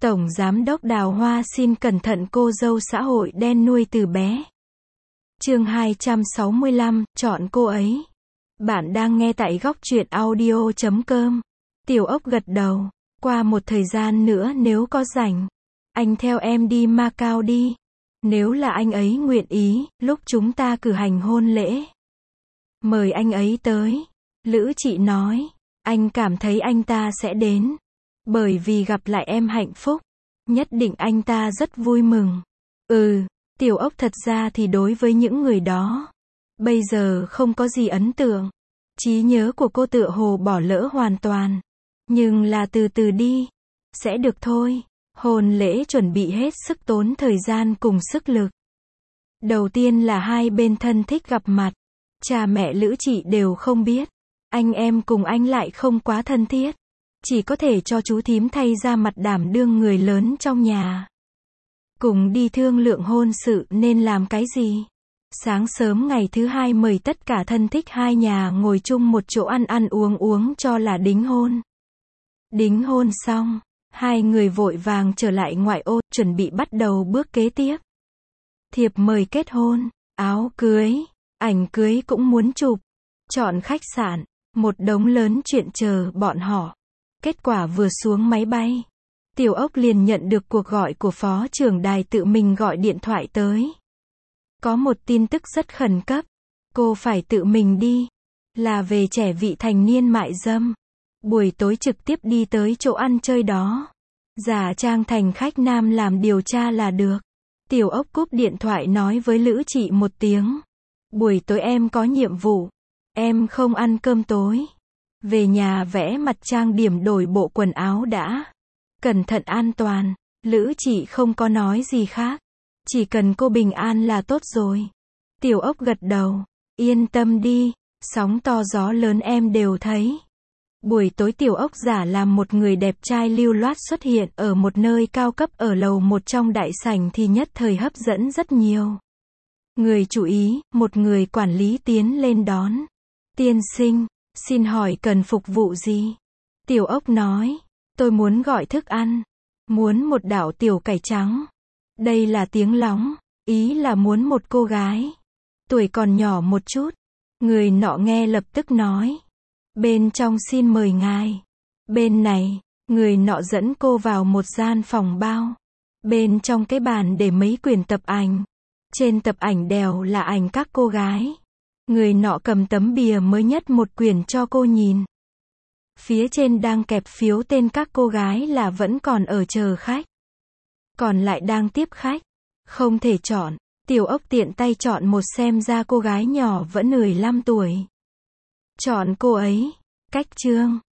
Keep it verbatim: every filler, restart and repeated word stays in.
Tổng Giám đốc Đào Hoa xin cẩn thận cô dâu xã hội đen nuôi từ bé. Chương hai trăm sáu mươi lăm, chọn cô ấy. Bạn đang nghe tại góc truyện audio chấm com. Tiểu Ốc gật đầu. Qua một thời gian nữa nếu có rảnh, anh theo em đi Macau đi. Nếu là anh ấy nguyện ý, lúc chúng ta cử hành hôn lễ, mời anh ấy tới. Lữ Chị nói. Anh cảm thấy anh ta sẽ đến. Bởi vì gặp lại em hạnh phúc. Nhất định anh ta rất vui mừng. Ừ, Tiểu Ốc thật ra thì đối với những người đó, bây giờ không có gì ấn tượng. Trí nhớ của cô tựa hồ bỏ lỡ hoàn toàn. Nhưng là từ từ đi. Sẽ được thôi. Hôn lễ chuẩn bị hết sức tốn thời gian cùng sức lực. Đầu tiên là hai bên thân thích gặp mặt. Cha mẹ Lữ Chị đều không biết. Anh em cùng anh lại không quá thân thiết. Chỉ có thể cho chú thím thay ra mặt đảm đương người lớn trong nhà. Cùng đi thương lượng hôn sự nên làm cái gì. Sáng sớm ngày thứ hai mời tất cả thân thích hai nhà ngồi chung một chỗ ăn ăn uống uống cho là đính hôn. Đính hôn xong, hai người vội vàng trở lại ngoại ô, chuẩn bị bắt đầu bước kế tiếp. Thiệp mời kết hôn, áo cưới, ảnh cưới cũng muốn chụp, chọn khách sạn, một đống lớn chuyện chờ bọn họ. Kết quả vừa xuống máy bay, Tiểu Ốc liền nhận được cuộc gọi của phó trưởng đài tự mình gọi điện thoại tới. Có một tin tức rất khẩn cấp, cô phải tự mình đi, là về trẻ vị thành niên mại dâm. Buổi tối trực tiếp đi tới chỗ ăn chơi đó, giả trang thành khách nam làm điều tra là được. Tiểu Ốc cúp điện thoại nói với Lữ Chị một tiếng. Buổi tối em có nhiệm vụ, em không ăn cơm tối. Về nhà vẽ mặt trang điểm đổi bộ quần áo đã. Cẩn thận an toàn. Lữ Chị không có nói gì khác. Chỉ cần cô bình an là tốt rồi. Tiểu Ốc gật đầu. Yên tâm đi, sóng to gió lớn em đều thấy. Buổi tối Tiểu Ốc giả làm một người đẹp trai lưu loát xuất hiện ở một nơi cao cấp ở lầu một trong đại sảnh thì nhất thời hấp dẫn rất nhiều người chú ý. Một người quản lý tiến lên đón. Tiên sinh, xin hỏi cần phục vụ gì? Tiểu Ốc nói, tôi muốn gọi thức ăn. Muốn một đảo tiểu cải trắng. Đây là tiếng lóng, ý là muốn một cô gái tuổi còn nhỏ một chút. Người nọ nghe lập tức nói, bên trong xin mời ngài. Bên này, người nọ dẫn cô vào một gian phòng bao. Bên trong cái bàn để mấy quyển tập ảnh. Trên tập ảnh đều là ảnh các cô gái. Người nọ cầm tấm bìa mới nhất một quyển cho cô nhìn. Phía trên đang kẹp phiếu tên các cô gái là vẫn còn ở chờ khách. Còn lại đang tiếp khách. Không thể chọn. Tiểu Ốc tiện tay chọn một xem ra cô gái nhỏ vẫn mười lăm tuổi. Chọn cô ấy. Cách chương.